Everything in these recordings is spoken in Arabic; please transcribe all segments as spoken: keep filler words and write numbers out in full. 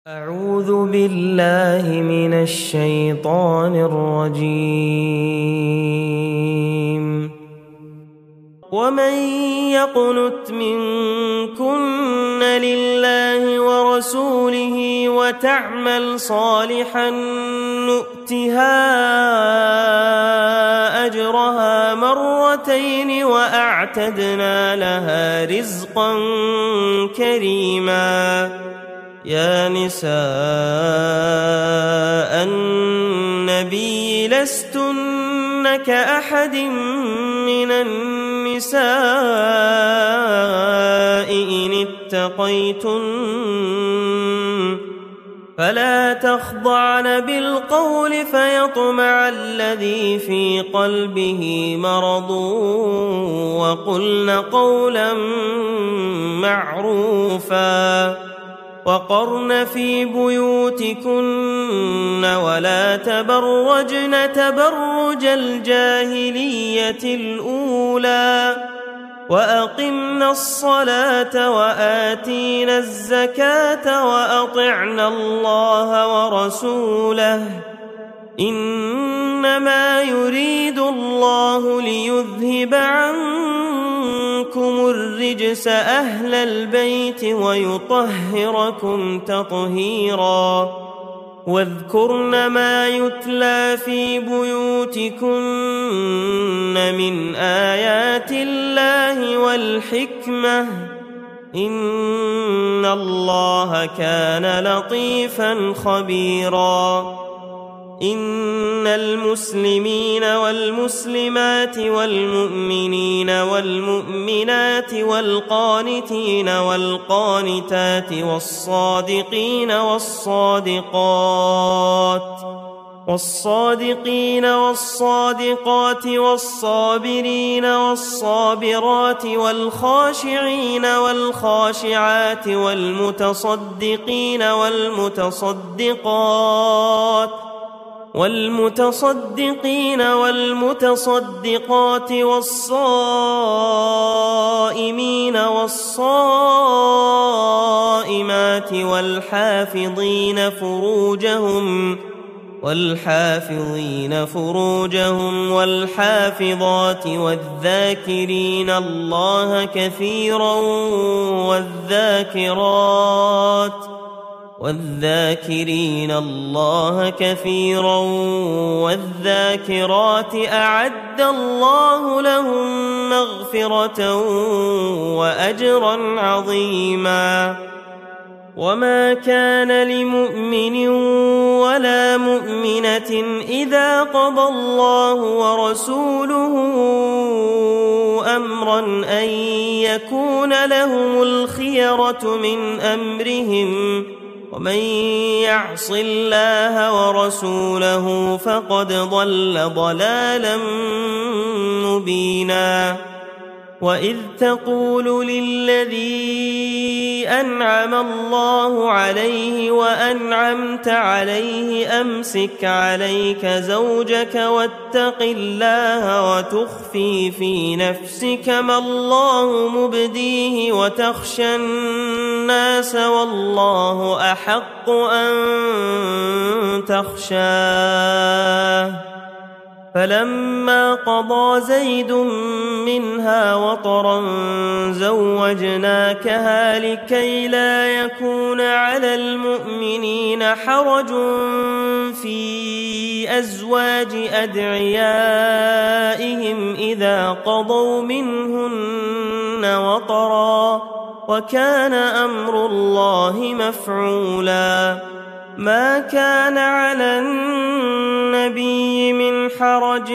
أعوذ بالله من الشيطان الرجيم. ومن يقنت منكن لله ورسوله وتعمل صالحا نؤتها أجرها مرتين وأعتدنا لها رزقا كريما. يا نساء النبي لستن كأحد من النساء إن اتقيتن فلا تخضعن بالقول فيطمع الذي في قلبه مرض وقلن قولا معروفا وقرن في بيوتكن ولا تبرجن تبرج الجاهلية الأولى وأقمنا الصلاة وآتينا الزكاة وأطعنا الله ورسوله إنما يريد الله ليذهب عنكم الرجس أهل البيت ويطهركم تطهيرا. واذكرن ما يتلى في بيوتكن من آيات الله والحكمة إن الله كان لطيفا خبيرا. إن المسلمين والمسلمات والمؤمنين والمؤمنات والقانتين والقانتات والصادقين والصادقات والصادقين والصادقات والصابرين والصابرات والخاشعين والخاشعات والمتصدقين والمتصدقات والمتصدقين والمتصدقات والصائمين والصائمات والحافظين فروجهم والحافظين فروجهم والحافظات والذاكرين الله كثيرا والذاكرات والذاكرين الله كثيرا والذاكرات أعد الله لهم مغفرة وأجرا عظيما. وما كان لمؤمن ولا مؤمنة إذا قضى الله ورسوله أمرا أن يكون لهم الخيرة من أمرهم ومن يعص الله ورسوله فقد ضل ضلالا مبينا. وإذ تقول للذي أنعم الله عليه وأنعمت عليه أمسك عليك زوجك واتق الله وتخفي في نفسك ما الله مبديه وتخشى الناس والله أحق أن تخشاه. فلما قضى زيد منها وطرا زوجناكها لكي لا يكون على المؤمنين حرج في أزواج أدعيائهم إذا قضوا منهن وطرا وكان أمر الله مفعولا. ما كان على النبي من حرج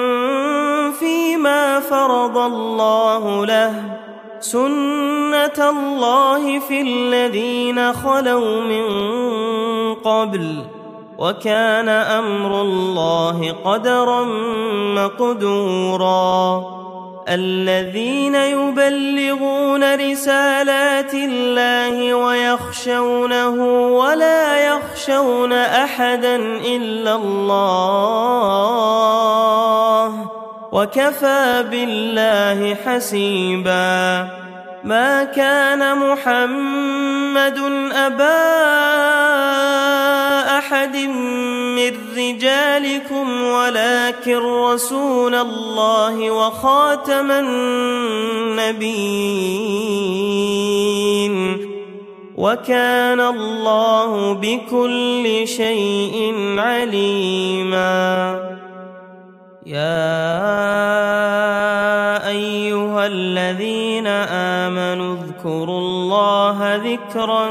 فيما فرض الله له سنة الله في الذين خلوا من قبل وكان أمر الله قدرا مقدورا. الذين يبلغون رسالات الله ويخشونه ولا يخشون أحدا إلا الله وكفى بالله حسيبا. ما كان محمد أبا أحد من رجالكم ولكن رسول الله وخاتم النبيين وكان الله بكل شيء عليما. يا أيها الذين آمنوا اذكروا الله ذكرا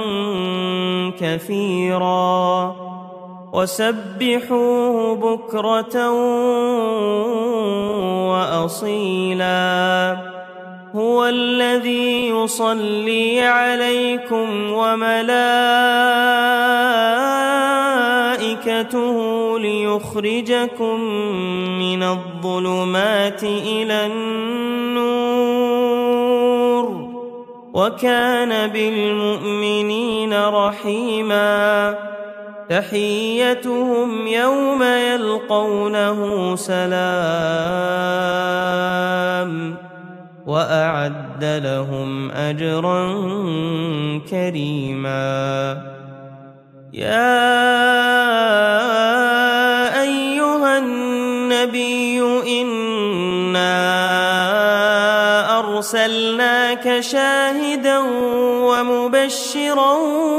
كثيرا وسبحوه بكرة وأصيلا. هو الذي يصلي عليكم وملائكته ليخرجكم من الظلمات إلى النور وكان بالمؤمنين رحيما. تحيتهم يوم يلقونه سلام وأعد لهم أجرا كريما. يا أيها النبي إنا أرسلناك شاهدا ومبشرا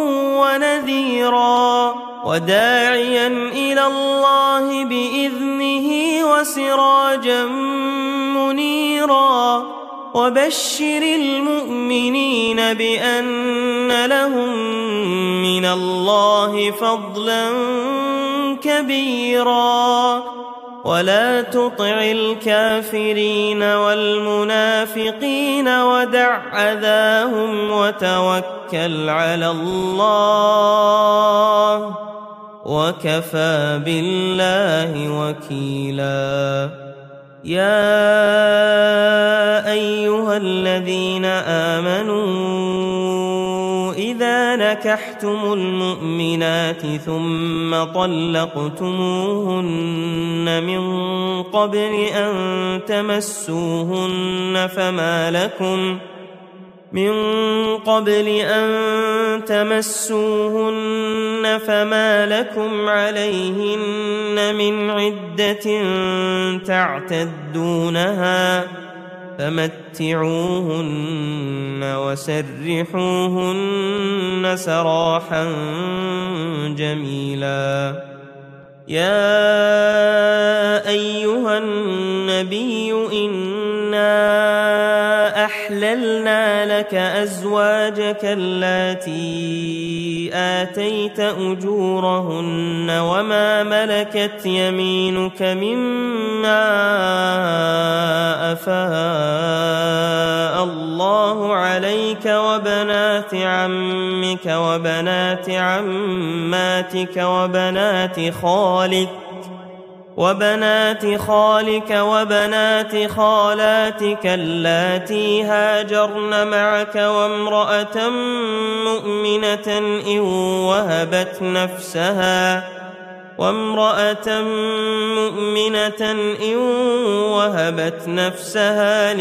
ونذيرا وداعيا إلى الله بإذنه وسراجا منيرا. وبشر المؤمنين بأن لهم من الله فضلا كبيرا. ولا تطع الكافرين والمنافقين ودع أذاهم وتوكل على الله وكفى بالله وكيلا. يا أيها الذين آمنوا إذا نكحتم المؤمنات ثم طلقتموهن من قبل أن تمسوهن فما لكم من قبل أن تمسوهن فما لكم عليهن من عدة تعتدونها فمتعوهن وسرحوهن سراحا جميلا. يا أيها النبي إنا أحللنا لك أزواجك اللاتي آتيت أجورهن وما ملكت يمينك مما أفاء الله عليك وبنات عمك وبنات عماتك وبنات خالك وبنات خالك وبنات خالاتك اللاتي هاجرن معك وامرأة مؤمنة إن وهبت نفسها وامرأة مؤمنة إن وهبت نفسها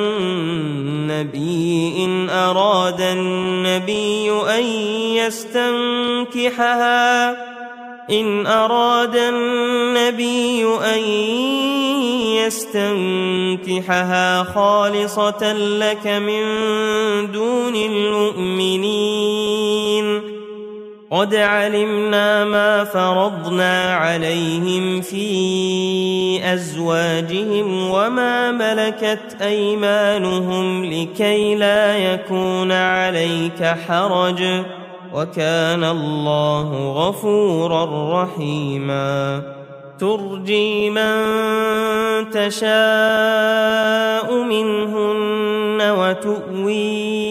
للنبي إن أراد النبي أن يستنكحها إن أراد النبي أن يستنكحها خالصة لك من دون المؤمنين. قد علمنا ما فرضنا عليهم في أزواجهم وما ملكت أيمانهم لكي لا يكون عليك حرج وكان الله غفورا رحيما. ترجي من تشاء منهن وتؤوي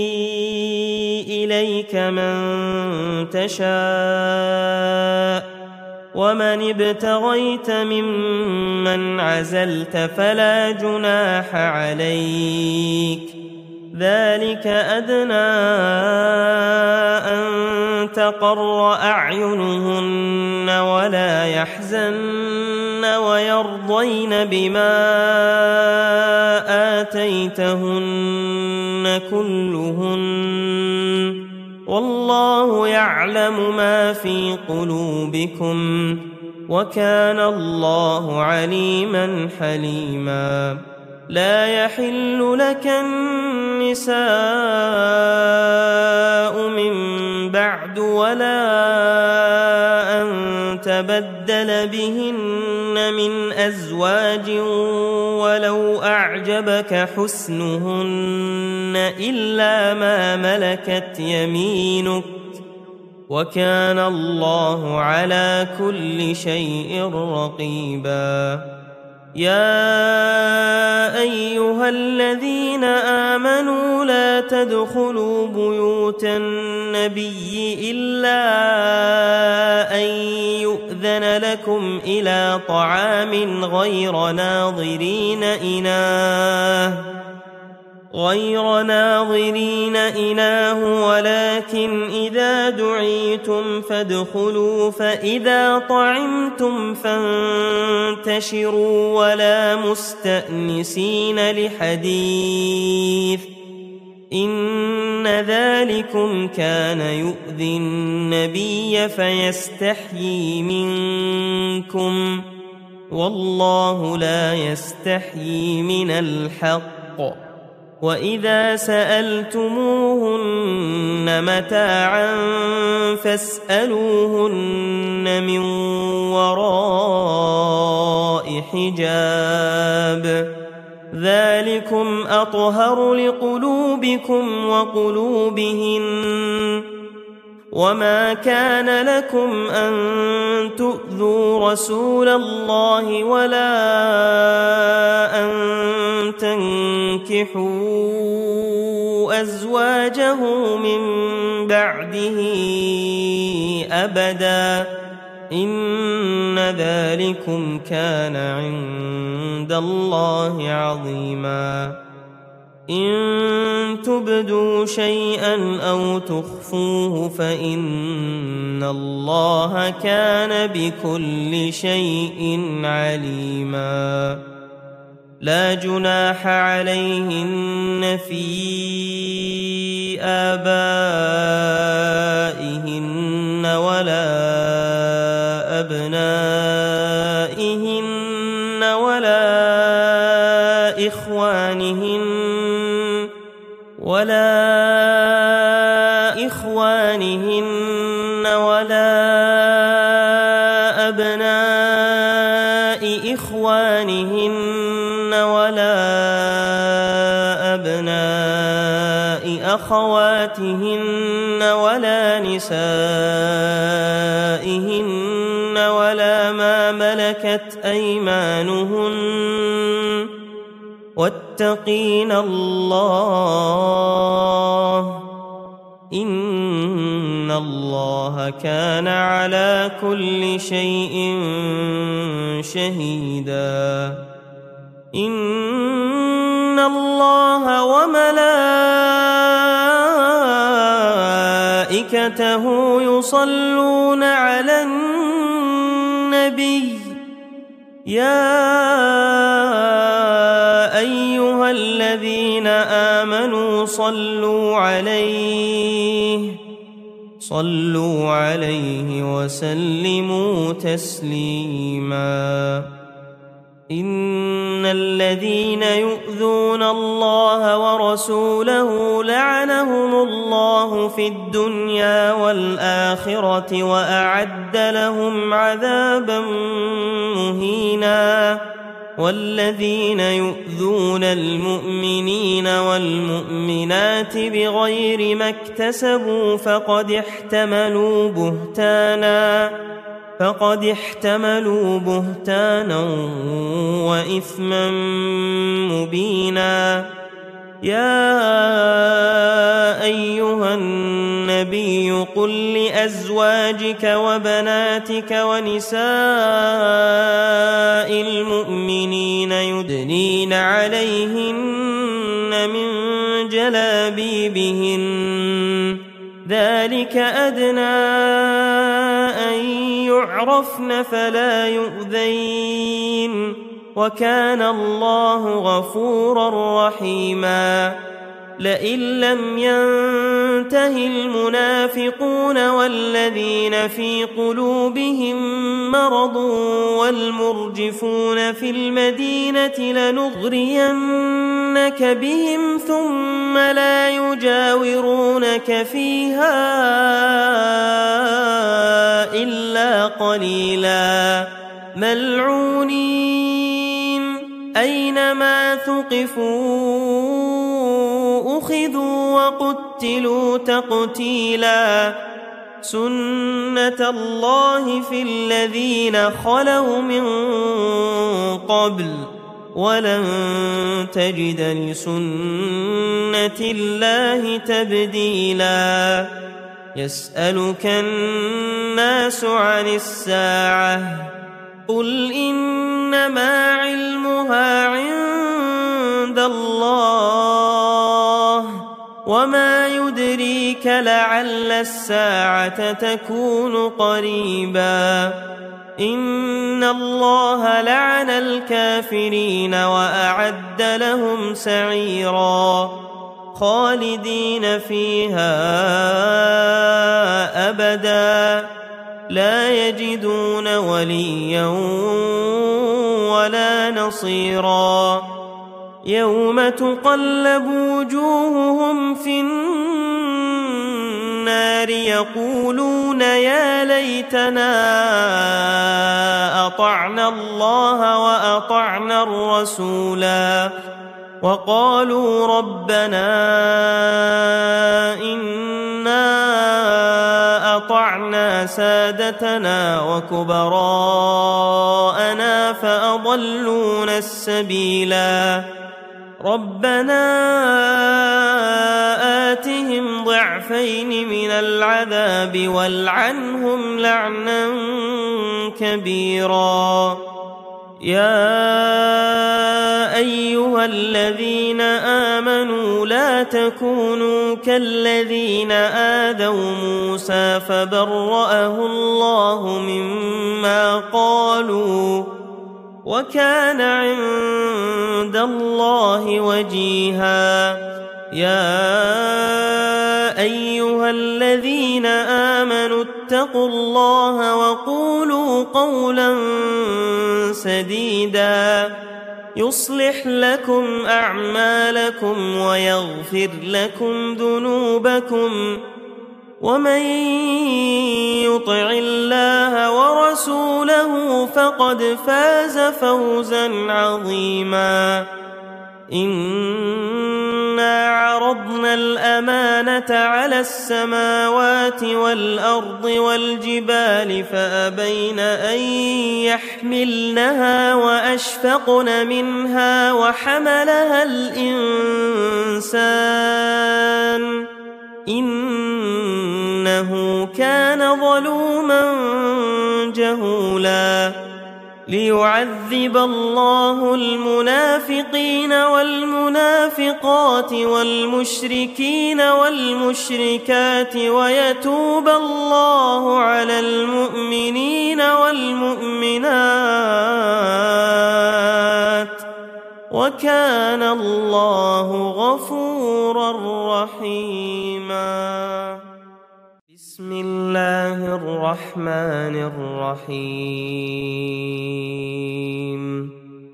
إليك من تشاء ومن ابتغيت ممن عزلت فلا جناح عليك. ذلك أدنى أن تقر أعينهن ولا يحزن ويرضين بما آتيتهن كلهن والله يعلم ما في قلوبكم وكان الله عليما حليما لا يحل لك النساء من بعد ولا أن تبدل بهن من أزواج ولو أعجبك حسنهن إلا ما ملكت يمينك وكان الله على كل شيء رقيبا يا أيها الذين آمنوا لا تدخلوا بيوت النبي إلا أن يؤذن لكم إلى طعام غير ناظرين إناه غير ناظرين إناه ولكن إذا دعيتم فادخلوا فإذا طعمتم فانتشروا ولا مستأنسين لحديث إن ذلكم كان يؤذي النبي فيستحيي منكم والله لا يستحيي من الحق وإذا سألتموهن متاعا فاسألوهن من وراء حجاب ذلكم أطهر لقلوبكم وقلوبهن وما كان لكم أن تؤذوا رسول الله ولا أن تنكحوا أزواجه من بعده أبدا إن ذلكم كان عند الله عظيما إن تبدوا شيئا أو تخفوه فإن الله كان بكل شيء عليما لا جناح عليهن في آبائهن ولا أبنائهن ولا إخوانهن ولا إخوانهن ولا أبناء إخوانهن ولا أبناء أخواتهن ولا نسائهن ولا ما ملكت أيمانهن واتقين الله إن الله كان على كل شيء شهيدا إن الله وملائكته يصلون على النبي يا أيها الذين آمنوا صلوا عليه صلوا عليه وسلموا تسليما إن الذين يؤذون الله ورسوله لعنهم الله في الدنيا والآخرة وأعد لهم عذابا مهينا والذين يؤذون المؤمنين والمؤمنات بغير ما اكتسبوا فقد احتملوا بهتانا فقد احتملوا بهتانا وإثما مبينا يا أيها النبي قل لأزواجك وبناتك ونساء المؤمنين يدنين عليهن من جلابيبهن ذلك أدنى أن يعرفن فلا يؤذين وكان الله غفورا رحيما لئن لم ينته المنافقون والذين في قلوبهم مرض والمرجفون في المدينة لنغرينك بهم ثم لا يجاورونك فيها إلا قليلا ملعونين أينما ثقفوا أخذوا وقتلوا تقتيلا سنة الله في الذين خلوا من قبل ولن تجد لسنة الله تبديلا يسألك الناس عن الساعة قل إنما علمها عند الله وما يدريك لعل الساعة تكون قريبا إن الله لعن الكافرين وأعد لهم سعيرا خالدين فيها أبدا لا يجدون وليا ولا نصيرا يوم تقلب وجوههم في النار يقولون يا ليتنا أطعنا الله وأطعنا الرسولا وقالوا ربنا إنا أطعنا سادتنا وكبراءنا فأضلونا السبيلا ربنا آتهم ضعفين من العذاب والعنهم لعنا كبيرا يا أيها الذين آمنوا لا تكونوا كالذين آذوا موسى فبرأه الله مما قالوا وكان عند الله وجيها يا أيها الذين آمنوا اتقوا الله وقولوا قولا سديدا يصلح لكم أعمالكم ويغفر لكم ذنوبكم ومن يطع الله ورسوله فقد فاز فوزا عظيما إنا عرضنا الأمانة على السماوات والأرض والجبال فأبين أن يحملنها وأشفقن منها وحملها الإنسان إنه كان ظلوما جهولا ليعذب الله المنافقين والمنافقات والمشركين والمشركات ويتوب الله على المؤمنين والمؤمنات وكان الله غفورا رحيما بسم الله الرحمن الرحيم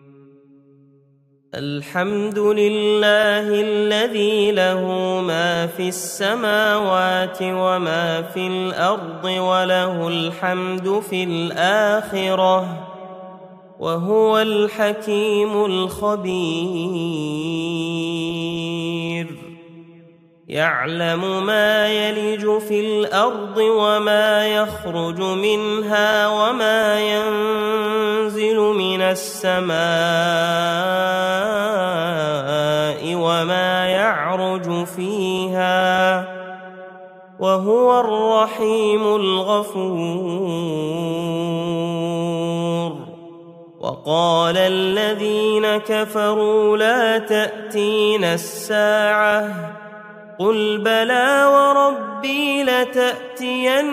الحمد لله الذي له ما في السماوات وما في الأرض وله الحمد في الآخرة وهو الحكيم الخبير يعلم ما يلج في الأرض وما يخرج منها وما ينزل من السماء وما يعرج فيها وهو الرحيم الغفور وقال الذين كفروا لا تأتينا الساعة قل بلى وربي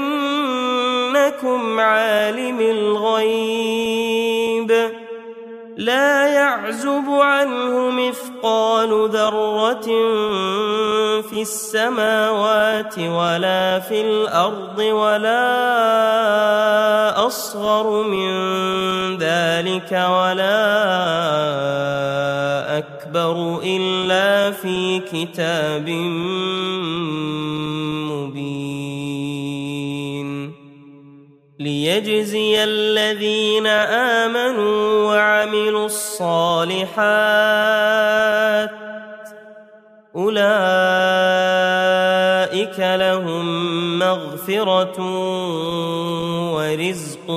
لتأتينكم عالم الغيب لا يعزب عنه مثقال ذرة في السماوات ولا في الأرض ولا أصغر من ذلك ولا أكبر إلا في كتاب مبين ليجزي الذين آمنوا وعملوا الصالحات أولئك لهم مغفرة ورزق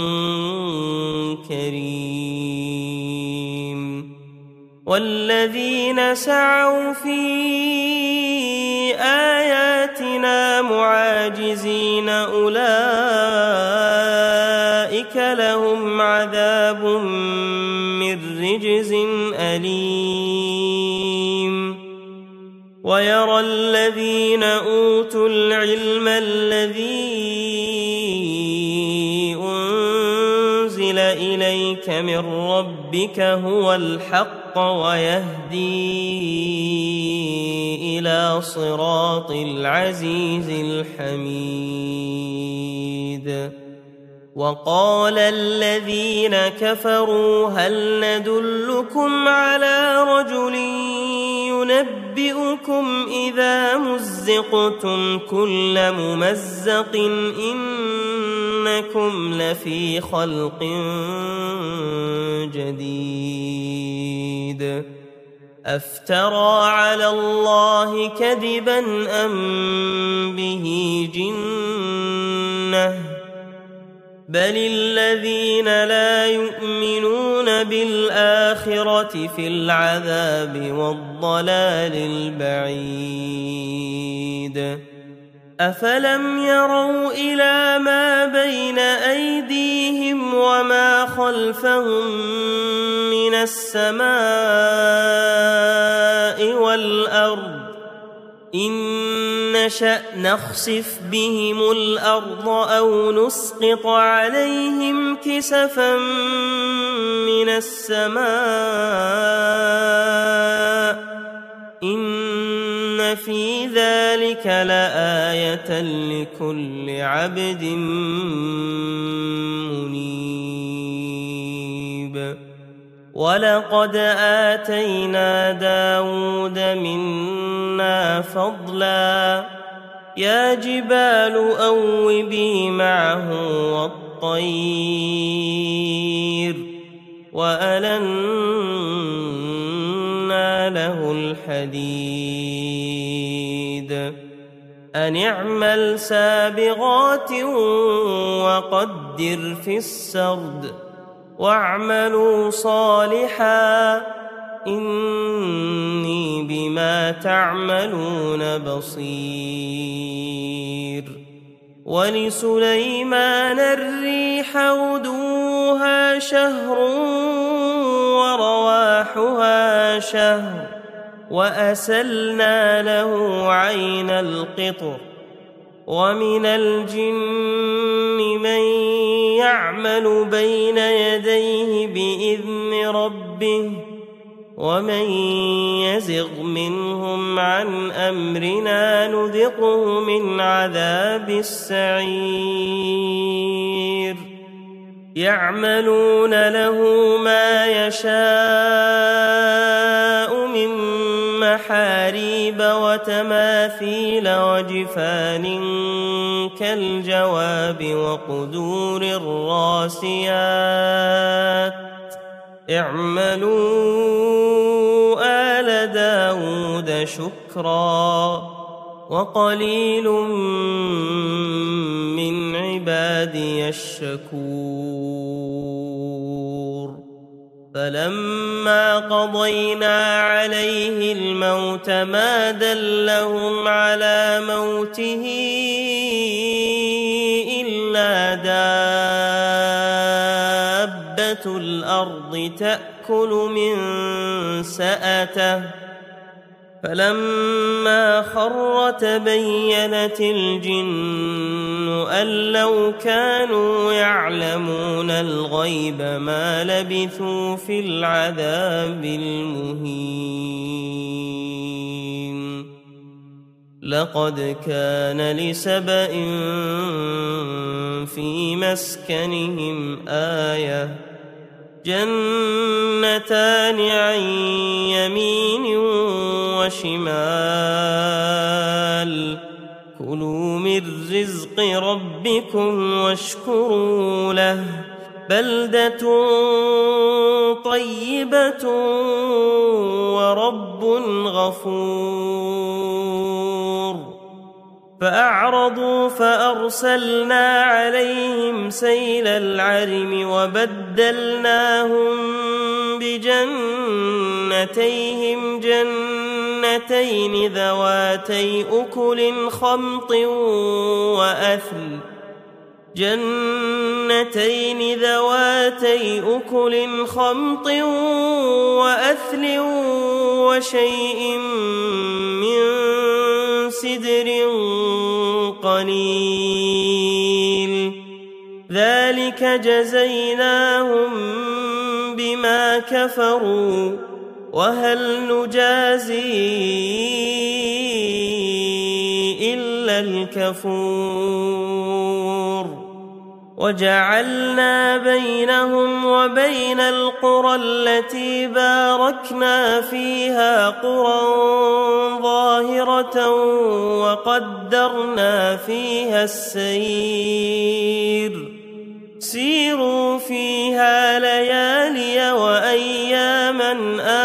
كريم والذين سعوا في آياتنا معاجزين أولئك لهم عذاب من رجز أليم ويرى الذين أوتوا العلم الذي أنزل إليك من ربك هو الحق ويهدي إلى صراط العزيز الحميد وقال الذين كفروا هل ندلكم على رجل ينبئكم إذا مزقتم كل ممزق إنكم لفي خلق جديد أفترى على الله كذبا أم به جنة بل الذين لا يؤمنون بالآخرة في العذاب والضلال البعيد أفلم يروا إلى ما بين أيديهم وما خلفهم من السماء والأرض إن نشأ نخسف بهم الأرض أو نسقط عليهم كسفا من السماء إن في ذلك لآية لكل عبد منيب ولقد آتينا داود منا فضلا يا جبال أوبي معه والطير وألنا له الحديد أن اعمل سابغات وقدر في السرد واعملوا صالحا إني بما تعملون بصير ولسليمان الريح غدوها شهر ورواحها شهر وأسلنا له عين القطر ومن الجن من يعمل بين يديه بإذن ربه ومن يزغ منهم عن أمرنا نذقه من عذاب السعير يعملون له ما يشاء من محاريب وتماثيل وجفان كالجواب وقدور الراسيات اعملوا آل داود شكرا وقليل من عبادي الشكور فلما قضينا عليه الموت ما دلهم على موته إلا دابة الأرض تأكل من سأته فلما خر تبينت الجن أن لو كانوا يعلمون الغيب ما لبثوا في العذاب المهين. لقد كان لسبإ في مسكنهم آية جنتان عن يمين وشمال كلوا من رزق ربكم واشكروا له بلدة طيبة ورب غفور. فأعرضوا فأرسلنا عليهم سيل العرم وبدلناهم بجنتيهم جنتين ذواتي أكل خمط وأثل جنتين ذواتي أكل خمط وأثل وشيء من سدر قليل ذلك جزيناهم بما كفروا وهل نجازي إلا الكفور. وجعلنا بينهم وبين القرى التي باركنا فيها قرى ظاهرة وقدرنا فيها السير سيروا فيها ليالي وأياما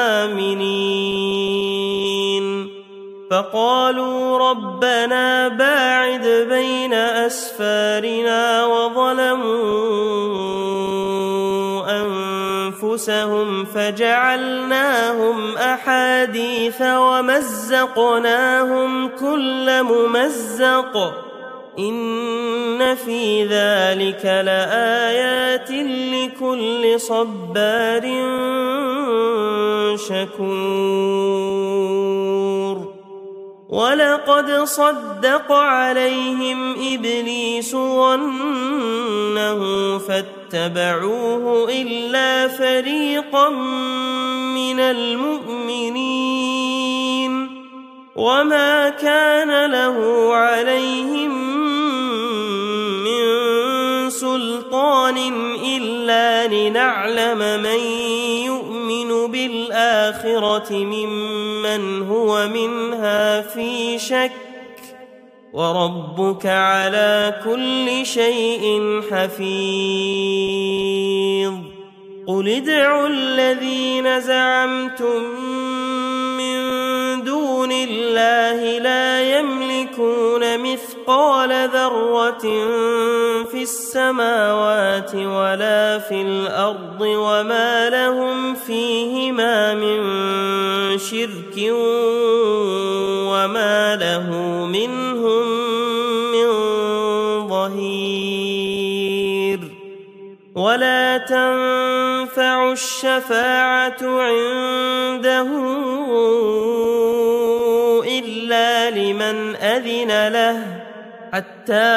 آمنين. فقالوا ربنا باعد بين أسفارنا وظلموا أنفسهم فجعلناهم أحاديث ومزقناهم كل ممزق إن في ذلك لآيات لكل صبار شكور. ولقد صدق عليهم إبليس ظنه فاتبعوه إلا فريقا من المؤمنين وما كان له عليهم من سلطان إلا لنعلم من يؤمن بالآخرة ممن هو منها في شك وربك على كل شيء حفيظ. قل ادعوا الذين زعمتم من دون الله لا يملكون مثقال ذرة في السماوات ولا في الأرض وما لهم فيهما من شرك وما له منهم من ظهير. ولا تنفع الشفاعة عنده إلا لمن أذن له حتى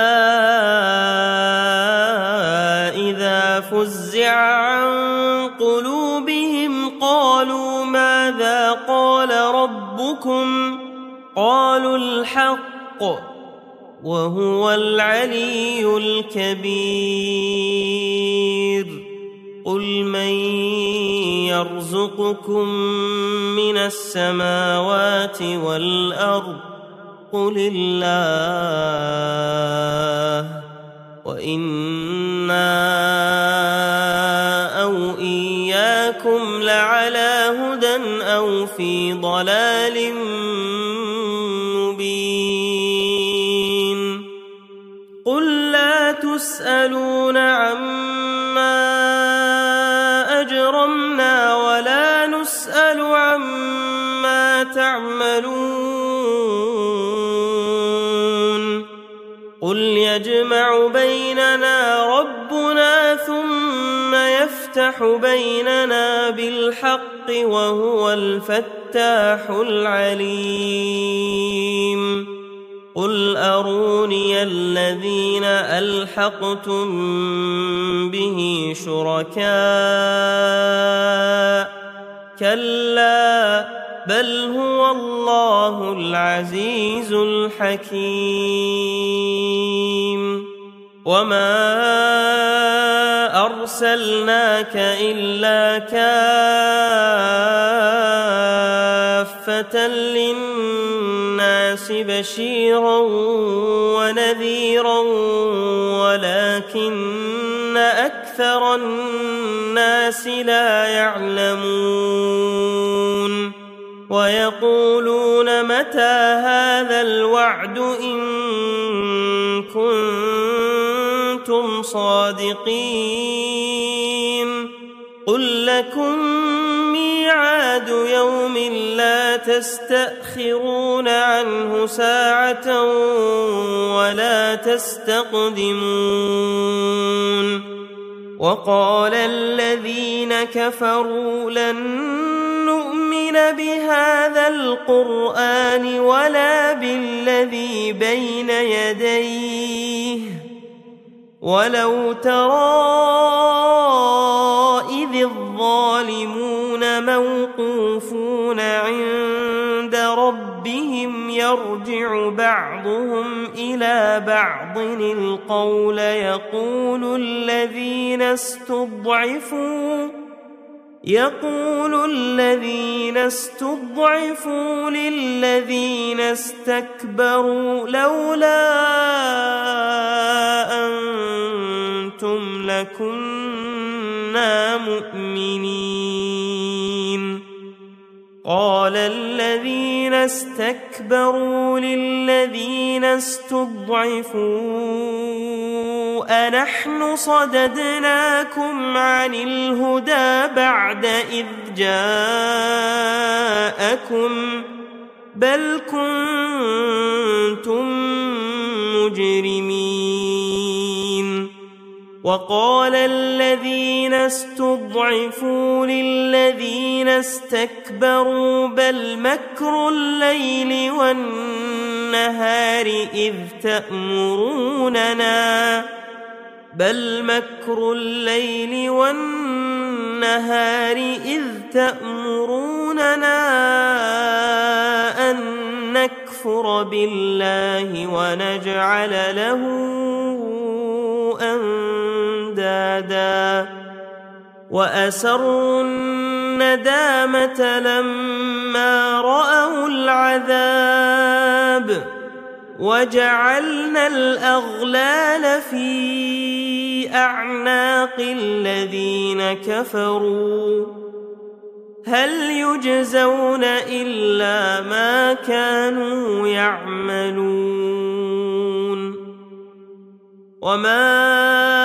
إذا فزع عن قلوبهم قالوا ماذا قال ربكم قالوا الحق وهو العلي الكبير. قل من يرزقكم من السماوات والأرض قل الله وإنا أو إياكم لعلى هدى أو في ضلال مبين. قل لا تسألون عما أجرمنا ولا نسأل عما تعملون. قل يجمع بيننا ربنا ثم يفتح بيننا بالحق وهو الفتاح الفتاح العليم قل أروني الذين ألحقتم به شركاء كلا بل هو الله العزيز الحكيم وما أرسلناك إلا كافة للناس بشيرا ونذيرا ولكن أكثر الناس لا يعلمون ويقولون متى هذا الوعد إن كنتم صادقين قل لكم ميعاد يوم لا تستأخرون عنه ساعة ولا تستقدمون وقال الذين كفروا لن نؤمن بهذا القرآن ولا بالذي بين يديه ولو ترى إذ الظالمون موقوفون عند ربهم يرجع بعضهم إلى بعض القول يقول الذين استضعفوا يقول الذين استضعفوا للذين استكبروا لولا أنتم لكنا مؤمنين قال الذين استكبروا للذين استضعفوا أنحن صددناكم عن الهدى بعد إذ جاءكم بل كنتم مجرمين وقال الذين استضعفوا للذين استكبروا بل مكر الليل والنهار إذ تأمروننا بل مكر الليل والنهار إذ تأمروننا أن نكفر بالله ونجعل له أندادا وأسروا الندامة لما رأوا العذاب وجعلنا الأغلال في أعناق الذين كفروا هل يجزون إلا ما كانوا يعملون وما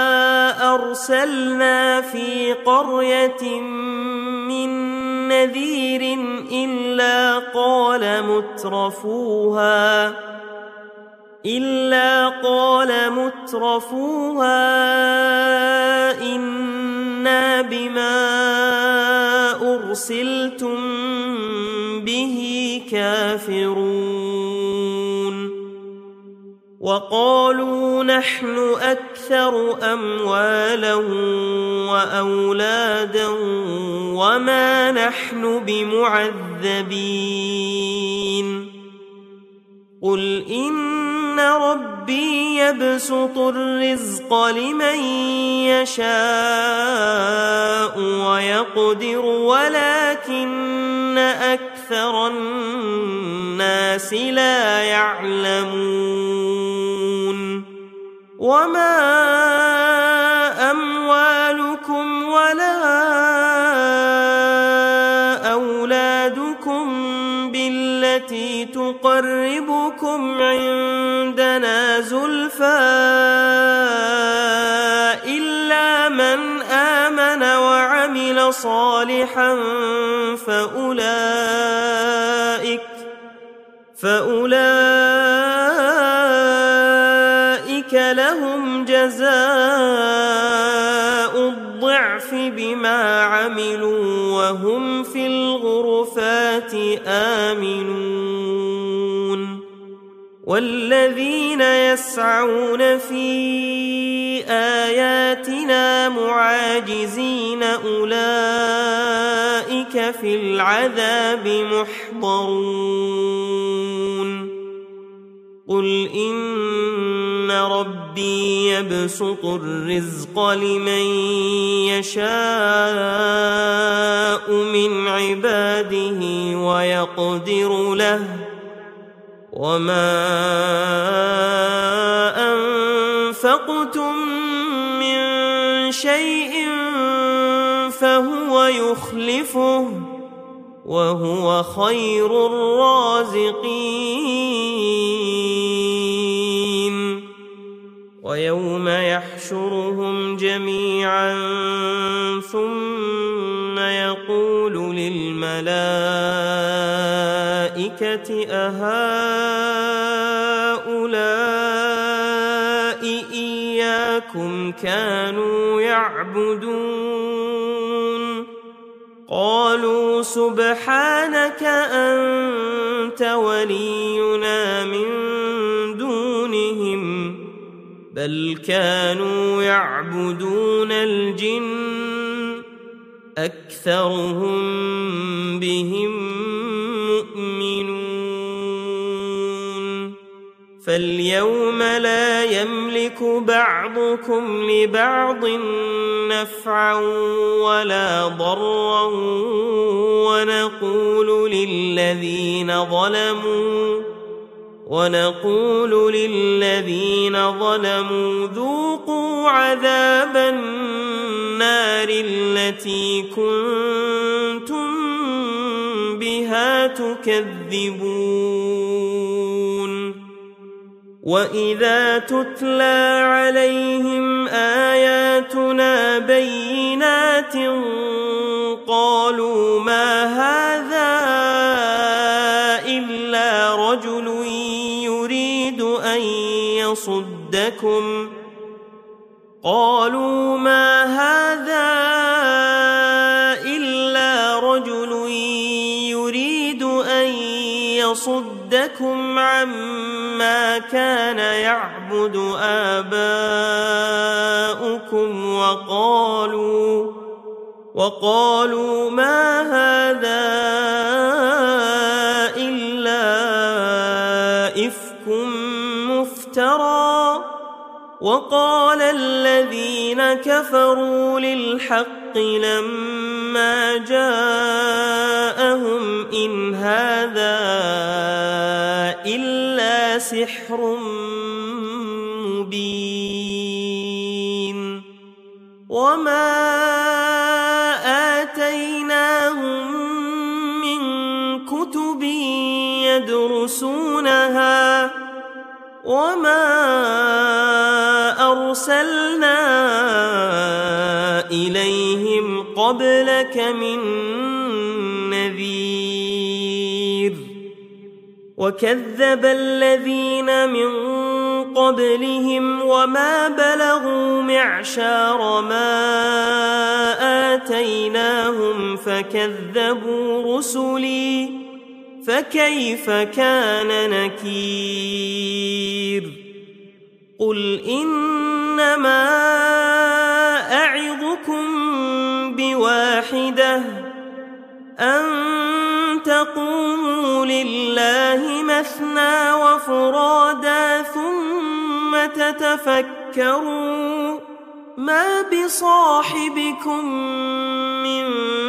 أرسلنا في قرية من نذير إلا قال مترفوها إلا قال مترفوها إنا بما أرسلتم به كافرون وقالوا نحن أكثر أموالا وأولادا وما نحن بمعذبين قل إن ربي يبسط الرزق لمن يشاء ويقدر ولكن أكثر الناس لا يعلمون وما أموالكم ولا أولادكم بالتي تقربكم عندنا زلفى إلا من آمن وعمل صالحا فأولئك فأولئك لهم جزاء الضعف بما عملوا وهم في الغرفات الآيات آمنون والذين يسعون في آياتنا معاجزين أولئك في العذاب محضرون قل إن ربي يبسط الرزق لمن يشاء من عباده ويقدر له وما أنفقتم من شيء فهو يخلفه وهو خير الرازقين ويوم يحشرهم جميعا ثم يقول للملائكة أهؤلاء إياكم كانوا يعبدون قالوا سبحانك أنت ولينا من دونهم بل كانوا يعبدون الجن أكثرهم بهم مؤمنون فاليوم لا يملك بعضكم لبعض نفعا ولا ضرا ونقول للذين ظلموا ونقول للذين ظلموا ذوقوا عذاب النار التي كنتم بها تكذبون وإذا تتلى عليهم آياتنا بينات قالوا ما هذا إلا رجل يريد أن يصدكم قالوا ما هذا إلا رجل يريد أن يصدكم عما كان يعبد آباؤكم وقالوا وقالوا ما هذا إلا إفك مفترى وقال الذين كفروا للحق لما جاءهم إن هذا إلا سحر مبين وما آتيناهم من كتب يدرسونها وما أرسلنا إليهم قبلك من نذير وكذب الذين من قبلهم وما بلغوا معشار ما آتيناهم فكذبوا رسلي فكيف كان نكير قل إنما أعظكم بواحدة أن تقوموا لله مثنى وفرادا ثم تتفكروا ما بصاحبكم من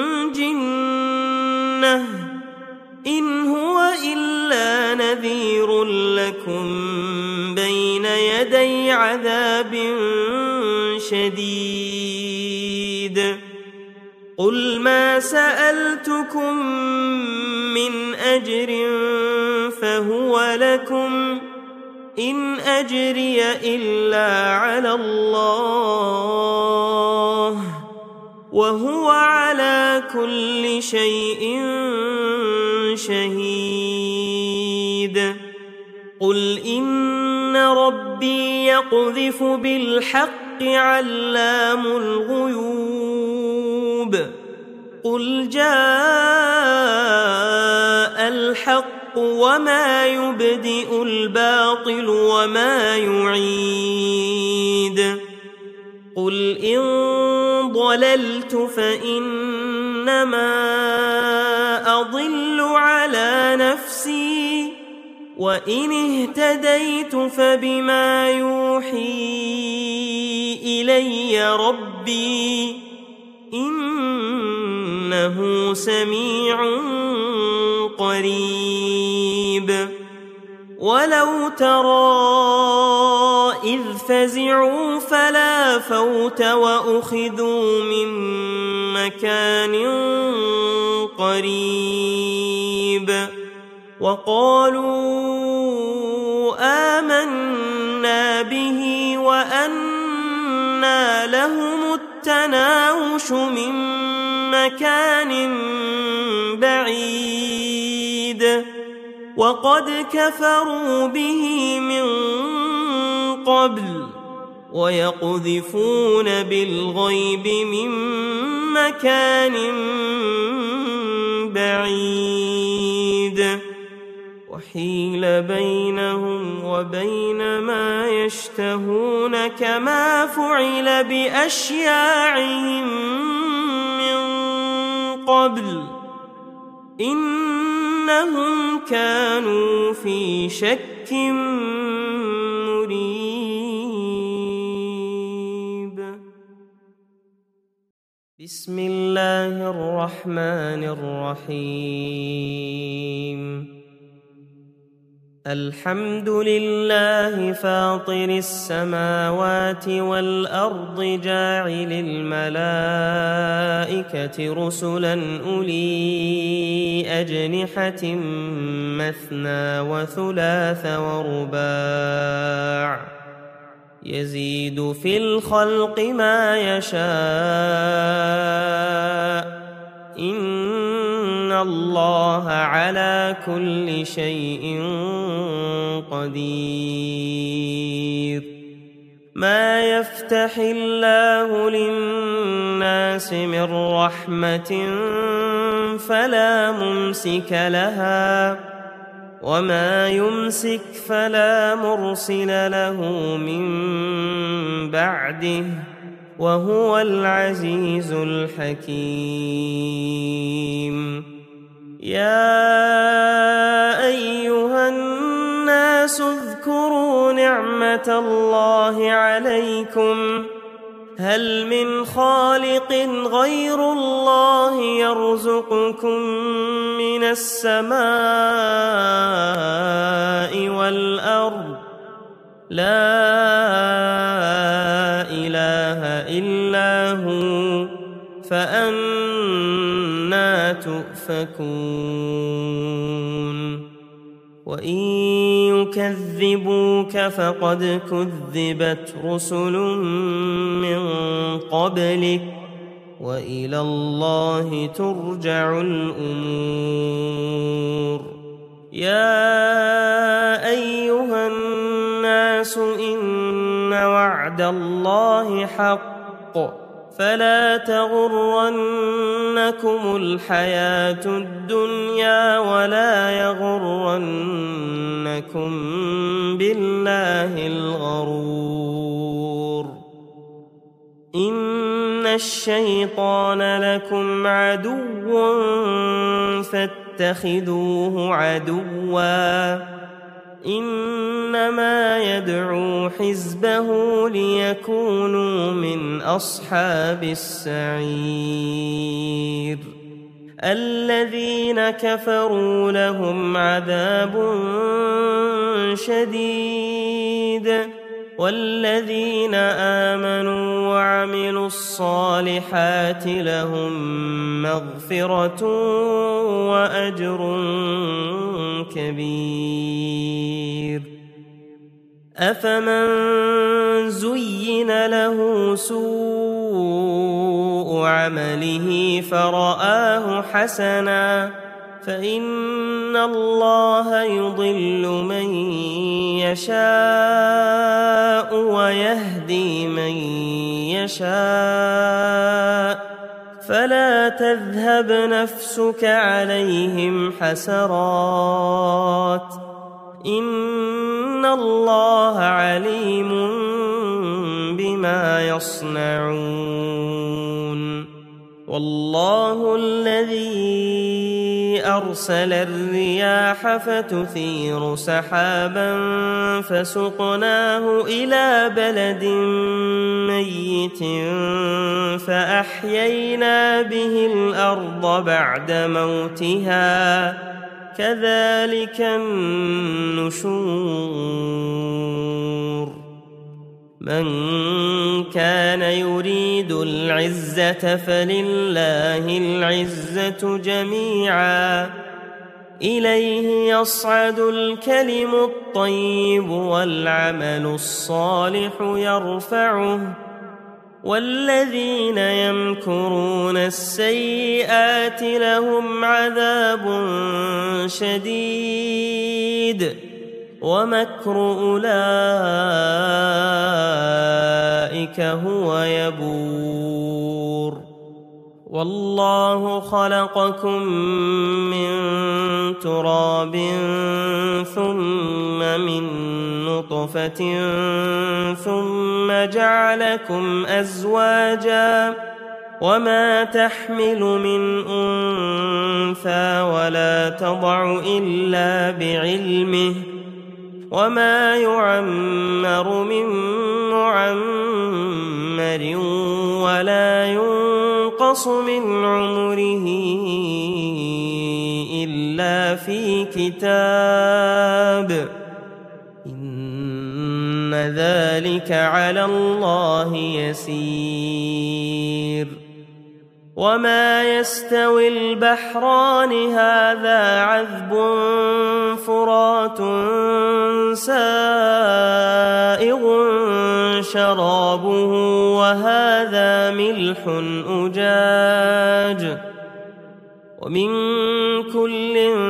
جنة إن هو إلا نذير لكم بين يدي عذاب شديد قل ما سألتكم من أجر فهو لكم إن أجري إلا على الله وهو على كل شيء شهيد قل إن ربي يقذف بالحق علام الغيوب قل جاء وما يبدئ الباطل وما يعيد قل إن ضللت فإنما أضل على نفسي وإن اهتديت فبما يوحي إلي ربي إنه سميع قريب ولو ترى إذ فزعوا فلا فوت وأخذوا من مكان قريب وقالوا آمنا به وأنى لهم التناوش من مكان بعيد وقد كفروا به من قبل ويقذفون بالغيب من مكان بعيد وحيل بينهم وبين ما يشتهون كما فعل بأشياعهم من قبل إنهم كانوا في شك مريب. بسم الله الرحمن الرحيم. الحمد لله فاطر السماوات والأرض جاعل الملائكة رسلا أولي أجنحة مثنى وثلاث ورباع يزيد في الخلق ما يشاء إن الله على كل شيء قدير. ما يفتح الله للناس من رحمة فلا ممسك لها وما يمسك فلا مرسل له من بعده وهو العزيز الحكيم. يا أيها الناس اذكروا نعمة الله عليكم هل من خالق غير الله يرزقكم من السماء والأرض لا إله إلا هو فأنى تؤفكون. وإن يكذبوك فقد كذبت رسل من قبلك وإلى الله ترجع الأمور. يا أيها الناس إن وعد الله حق فلا تغرنكم الحياة الدنيا ولا يغرنكم بالله الغرور. إن الشيطان لكم عدو فاتخذوه عدوا إنما يدعو حزبه ليكونوا من أصحاب السعير. الذين كفروا لهم عذاب شديد والذين آمنوا وعملوا الصالحات لهم مغفرة وأجر كبير. أفمن زين له سوء عمله فرآه حسنا فإن الله يضل من يشاء ويهدي من يشاء فلا تذهب نفسك عليهم حسرات إن الله عليم بما يصنعون والله الذي أرسل الرياح فتثير سحابا فسقناه إلى بلد ميت فأحيينا به الأرض بعد موتها كذلك النشور من كان يريد العزة فلله العزة جميعا إليه يصعد الكلم الطيب والعمل الصالح يرفعه والذين يمكرون السيئات لهم عذاب شديد ومكر أولئك هو يبور والله خلقكم من تراب ثم من نطفة ثم جعلكم أزواجا وما تحمل من أنثى ولا تضع إلا بعلمه وما يعمر من معمر ولا ينقص من عمره إلا في كتاب إن ذلك على الله يسير وما يستوي البحران هذا عذب فرات سائغ شرابه وهذا ملح أجاج ومن كل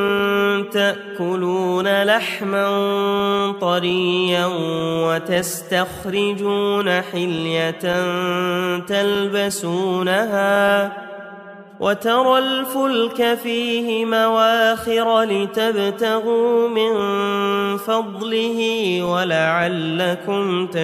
تأكلون لحما طريا وتستخرجون حلية تلبسونها وترى الفلك فيه مواخر لتبتغوا من فضله ولعلكم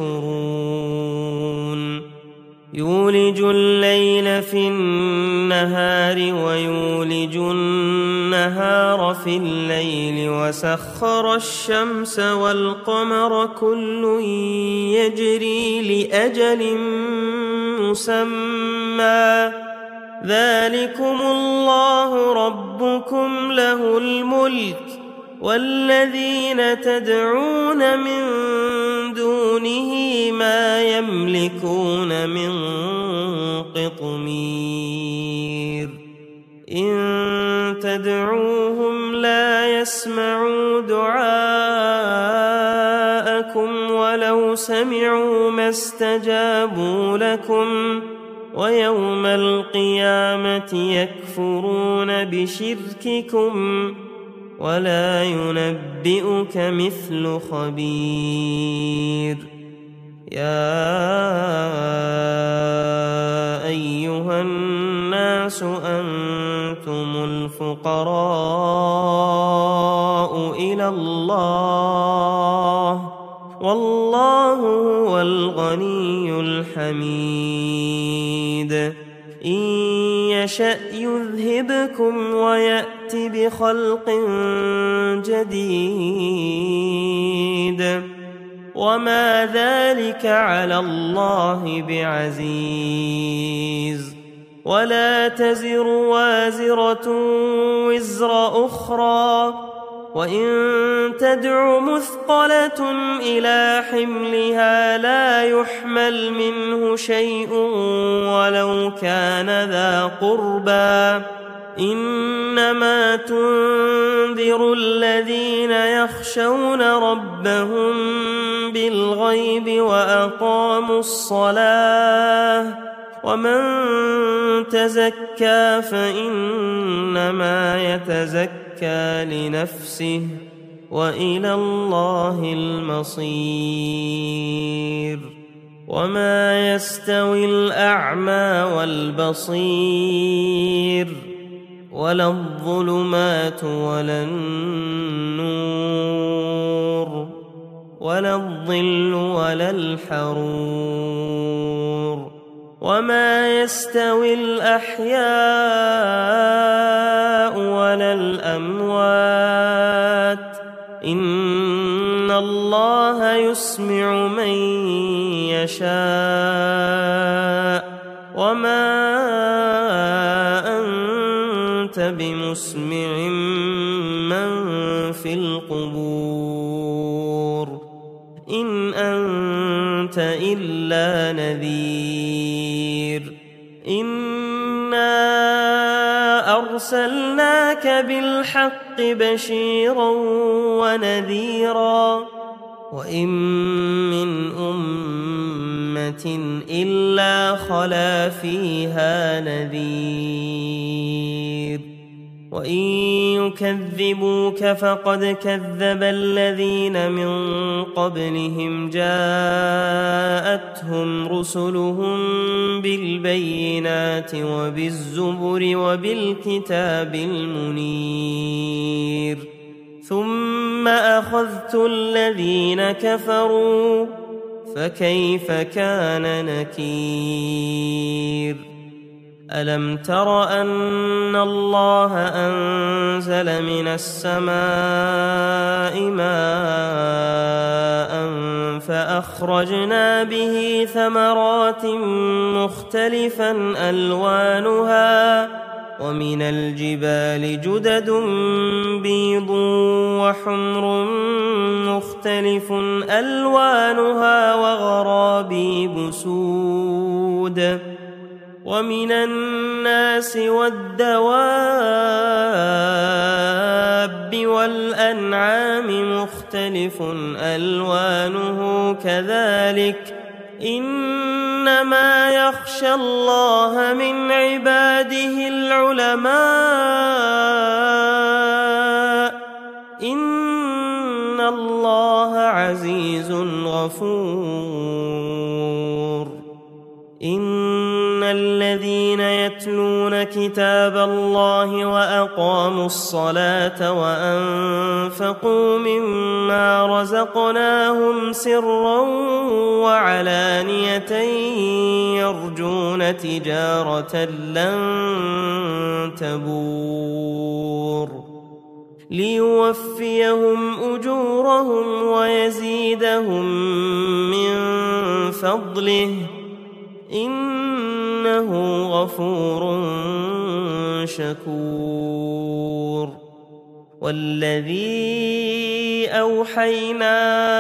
تشكرون يولج الليل في النهار ويولج النهار في الليل وسخر الشمس والقمر كل يجري لأجل مسمى ذلكم الله ربكم له الملك والذين تدعون من دونه ما يملكون من قطمير إن تدعوهم لا يسمعوا دعاءكم ولو سمعوا ما استجابوا لكم ويوم القيامة يكفرون بشرككم ولا ينبئك مثل خبير يا أيها الناس أنتم الفقراء إلى الله والله هو الغني الحميد إن يشأ يذهبكم ويأت بخلق جديد وما ذلك على الله بعزيز ولا تزر وازرة وزر أخرى وإن تدع مثقلة إلى حملها لا يحمل منه شيء ولو كان ذا قربى إنما تنذر الذين يخشون ربهم بالغيب وأقاموا الصلاة ومن تزكى فإنما يتزكى لنفسه وإلى الله المصير وما يستوي الأعمى والبصير ولا الظلمات ولا النور ولا الظل ولا الحرور وما يستوي الأحياء ولا الأموات إن الله يسمع من يشاء وما أنت بمسمع من في القبور إن أنت إلا نذير إنا أرسلناك بالحق بشيرا ونذيرا وإن من أمة إلا خلا فيها نذير وإن يكذبوك فقد كذب الذين من قبلهم جاءتهم رسلهم بالبينات وبالزبر وبالكتاب المنير ثم أخذت الذين كفروا فكيف كان نكير ألم تر أن الله أنزل من السماء ماء فأخرجنا به ثمرات مختلفا ألوانها ومن الجبال جدد بيض وحمر مختلف ألوانها وغرابيب سود ومن الناس والدواب والأنعام مختلف ألوانه كذلك إنما يخشى الله من عباده العلماء إن الله عزيز غفور إن الذين يتلون كتاب الله وأقاموا الصلاة وأنفقوا مما رزقناهم سرا وعلانية يرجون تجارة لن تبور ليوفيهم أجورهم ويزيدهم من فضله إنه غفور شكور والذي أوحينا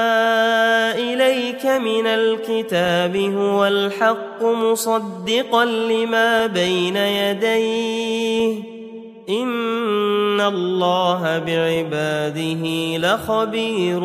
إليك من الكتاب هو الحق مصدقا لما بين يديه إن الله بعباده لخبير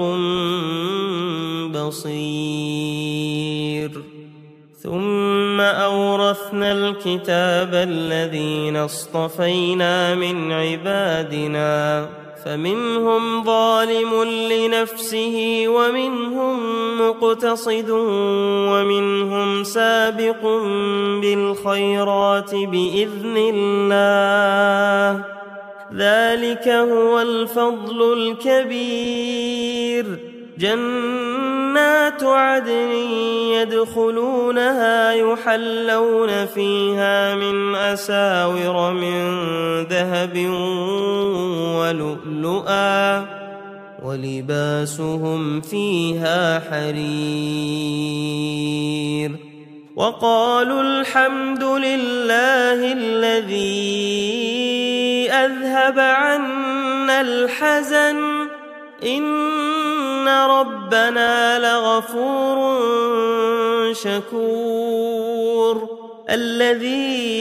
بصير ثم أورثنا الكتاب الذين اصطفينا من عبادنا فمنهم ظالم لنفسه ومنهم مقتصد ومنهم سابق بالخيرات بإذن الله ذلك هو الفضل الكبير جنات عدن يدخلونها يحلون فيها من أساور من ذهب ولؤلؤا ولباسهم فيها حرير وقالوا الحمد لله الذي أذهب عنا الحزن إن ربنا لغفور شكور الذي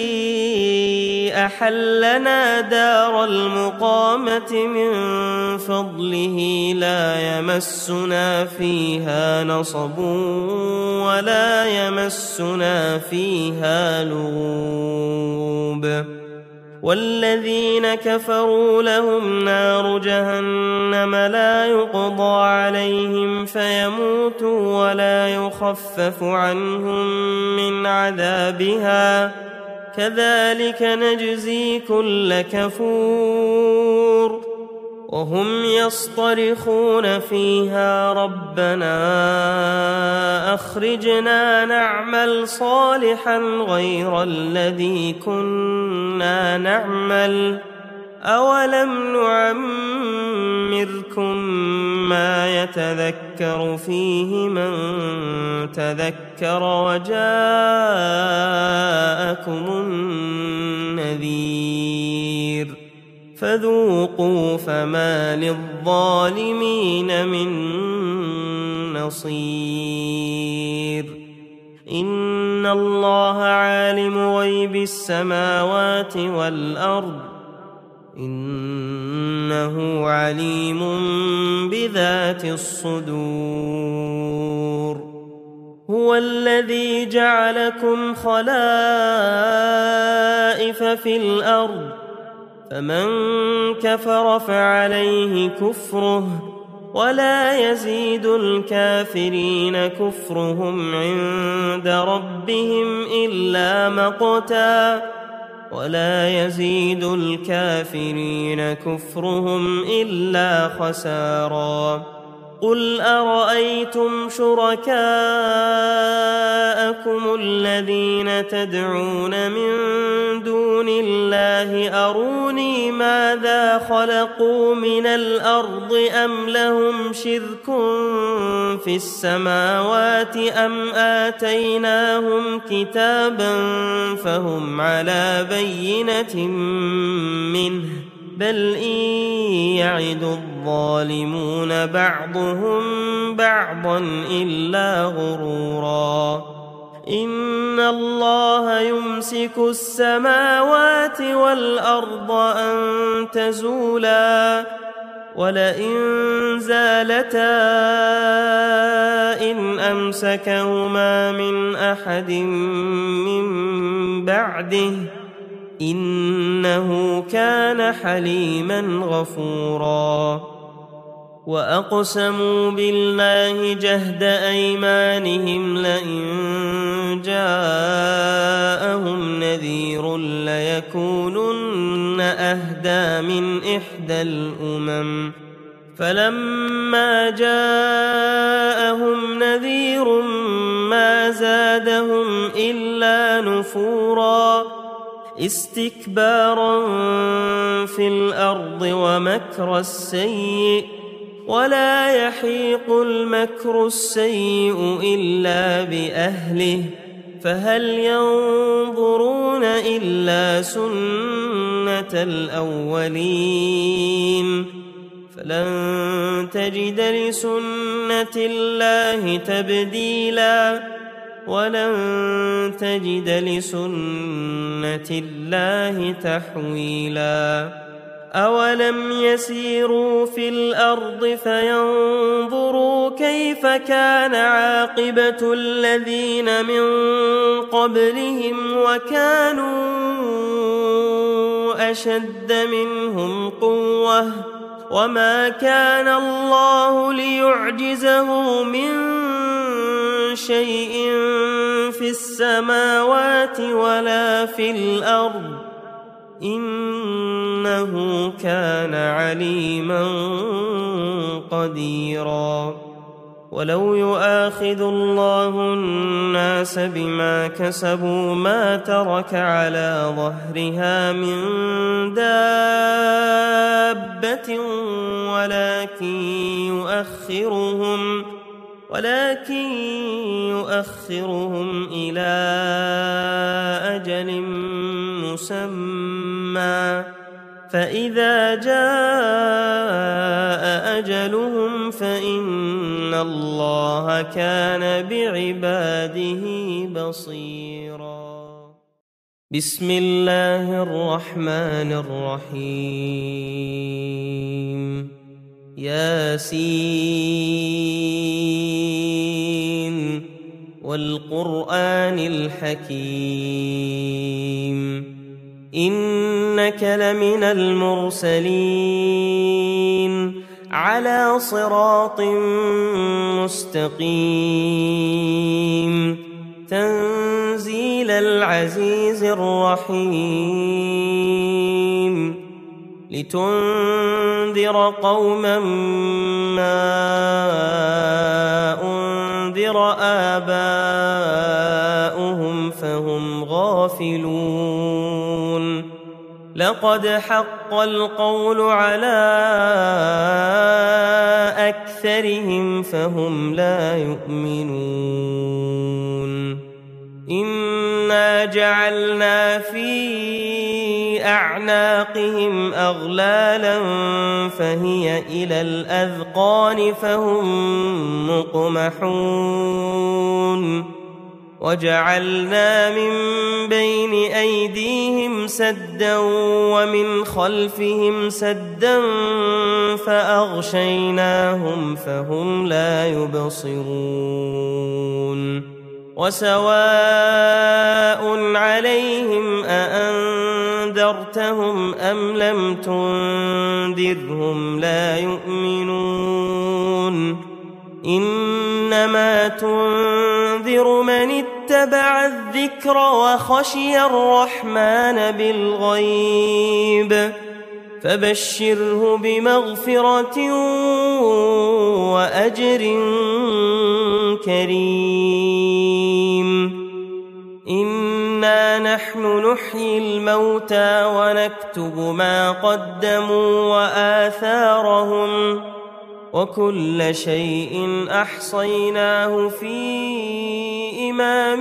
أحلنا دار المقامة من فضله لا يمسنا فيها نصب ولا يمسنا فيها لغوب والذين كفروا لهم نار جهنم لا يقضى عليهم فيموتوا ولا يخفف عنهم من عذابها كذلك نجزي كل كفور وهم يصطرخون فيها ربنا أخرجنا نعمل صالحا غير الذي كنا نعمل أولم نعمركم ما يتذكر فيه من تذكر وجاءكم النذير فذوقوا فما للظالمين من نصير إن الله عالم غيب السماوات والأرض إنه عليم بذات الصدور هو الذي جعلكم خلائف في الأرض فمن كفر فعليه كفره ولا يزيد الكافرين كفرهم عند ربهم إلا مقتا ولا يزيد الكافرين كفرهم إلا خسارا قل أرأيتم شركاءكم الذين تدعون من دون الله أروني ماذا خلقوا من الأرض أم لهم شرك في السماوات أم آتيناهم كتابا فهم على بينة منه بل إن يعد الظالمون بعضهم بعضا إلا غرورا إن الله يمسك السماوات والأرض أن تزولا ولئن زالتا إن أمسكهما من أحد من بعده إنه كان حليما غفورا وأقسموا بالله جهد أيمانهم لئن جاءهم نذير ليكونن أهدى من إحدى الأمم فلما جاءهم نذير ما زادهم إلا نفورا استكبارا في الأرض ومكر السيء ولا يحيق المكر السيء إلا بأهله فهل ينظرون إلا سنة الأولين فلن تجد لسنة الله تبديلا ولن تجد لسنة الله تحويلا أولم يسيروا في الأرض فينظروا كيف كان عاقبة الذين من قبلهم وكانوا أشد منهم قوة وما كان الله ليعجزه من شيء في السماوات ولا في الأرض إنه كان عليما قديرا ولو يؤاخذ الله الناس بما كسبوا ما ترك على ظهرها من دابة ولكن يؤخرهم ولكن يؤخرهم إلى أجل مسمى فإذا جاء أجلهم فإن الله كان بعباده بصيرا بسم الله الرحمن الرحيم ياسين والقرآن الحكيم إنك لمن المرسلين على صراط مستقيم تنزيل العزيز الرحيم لتنذر قوما ما أنذر آباؤهم فهم غافلون لقد حق القول على أكثرهم فهم لا يؤمنون إنا جعلنا في أعناقهم أغلالا فهي إلى الأذقان فهم مقمحون وجعلنا من بين أيديهم سدا ومن خلفهم سدا فأغشيناهم فهم لا يبصرون وسواء عليهم أأنذرتهم أم لم تنذرهم لا يؤمنون إنما تنذر من اتبع الذكر وخشي الرحمن بالغيب فبشره بمغفرة وأجر كريم إنا نحن نحيي الموتى ونكتب ما قدموا وآثارهم وكل شيء أحصيناه في إمام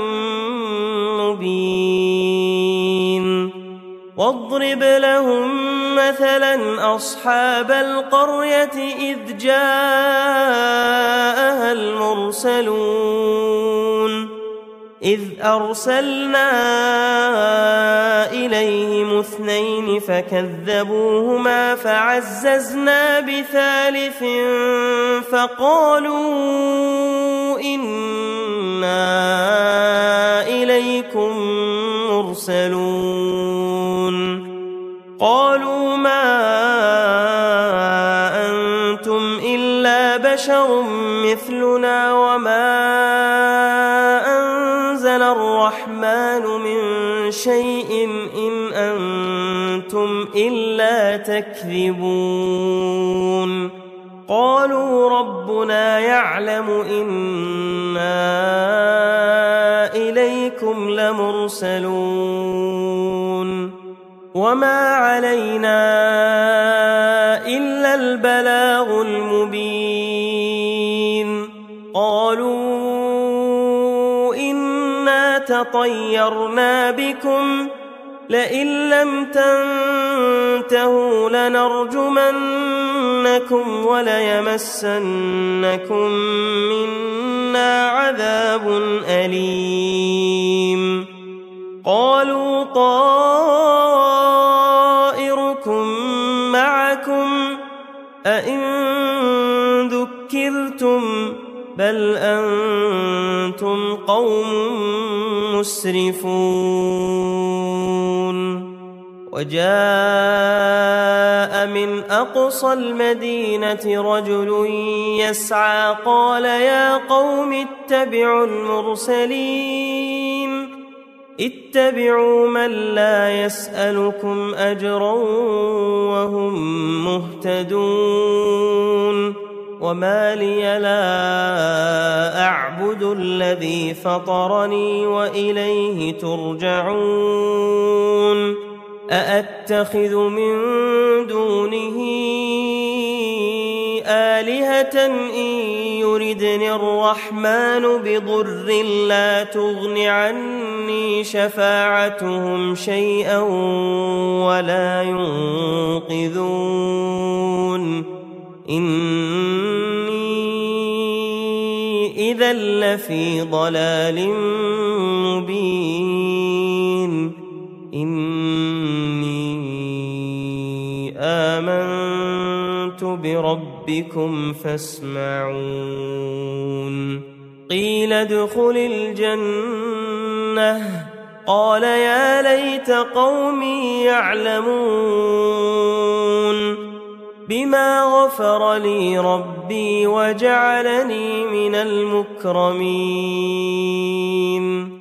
مبين واضرب لهم مثلا أصحاب القرية إذ جاءها المرسلون إذ أرسلنا إليهم اثنين فكذبوهما فعززنا بثالث فقالوا إنا إليكم مرسلون قالوا ما أنتم إلا بشر مثلنا وما الرحمن من شيء إن أنتم إلا تكذبون قالوا ربنا يعلم إنا إليكم لمرسلون وما علينا إلا البلاغ المبين قالوا تطيرنا بكم لئن لم تنتهوا لنرجمنكم وليمسنكم منا عذاب أليم قالوا طائركم معكم أئن ذكرتم بل أنتم قوم مسرفون وجاء من أقصى المدينة رجل يسعى قال يا قوم اتبعوا المرسلين اتبعوا من لا يسألكم أجرا وهم مهتدون وما لي لا أعبد الذي فطرني وإليه ترجعون أأتخذ من دونه آلهة إن يردني الرحمن بضر لا تغن عني شفاعتهم شيئا ولا ينقذون إني إذا لفي ضلال مبين إني آمنت بربكم فاسمعون قيل ادخل الجنة قال يا ليت قومي يعلمون بما غفر لي ربي وجعلني من المكرمين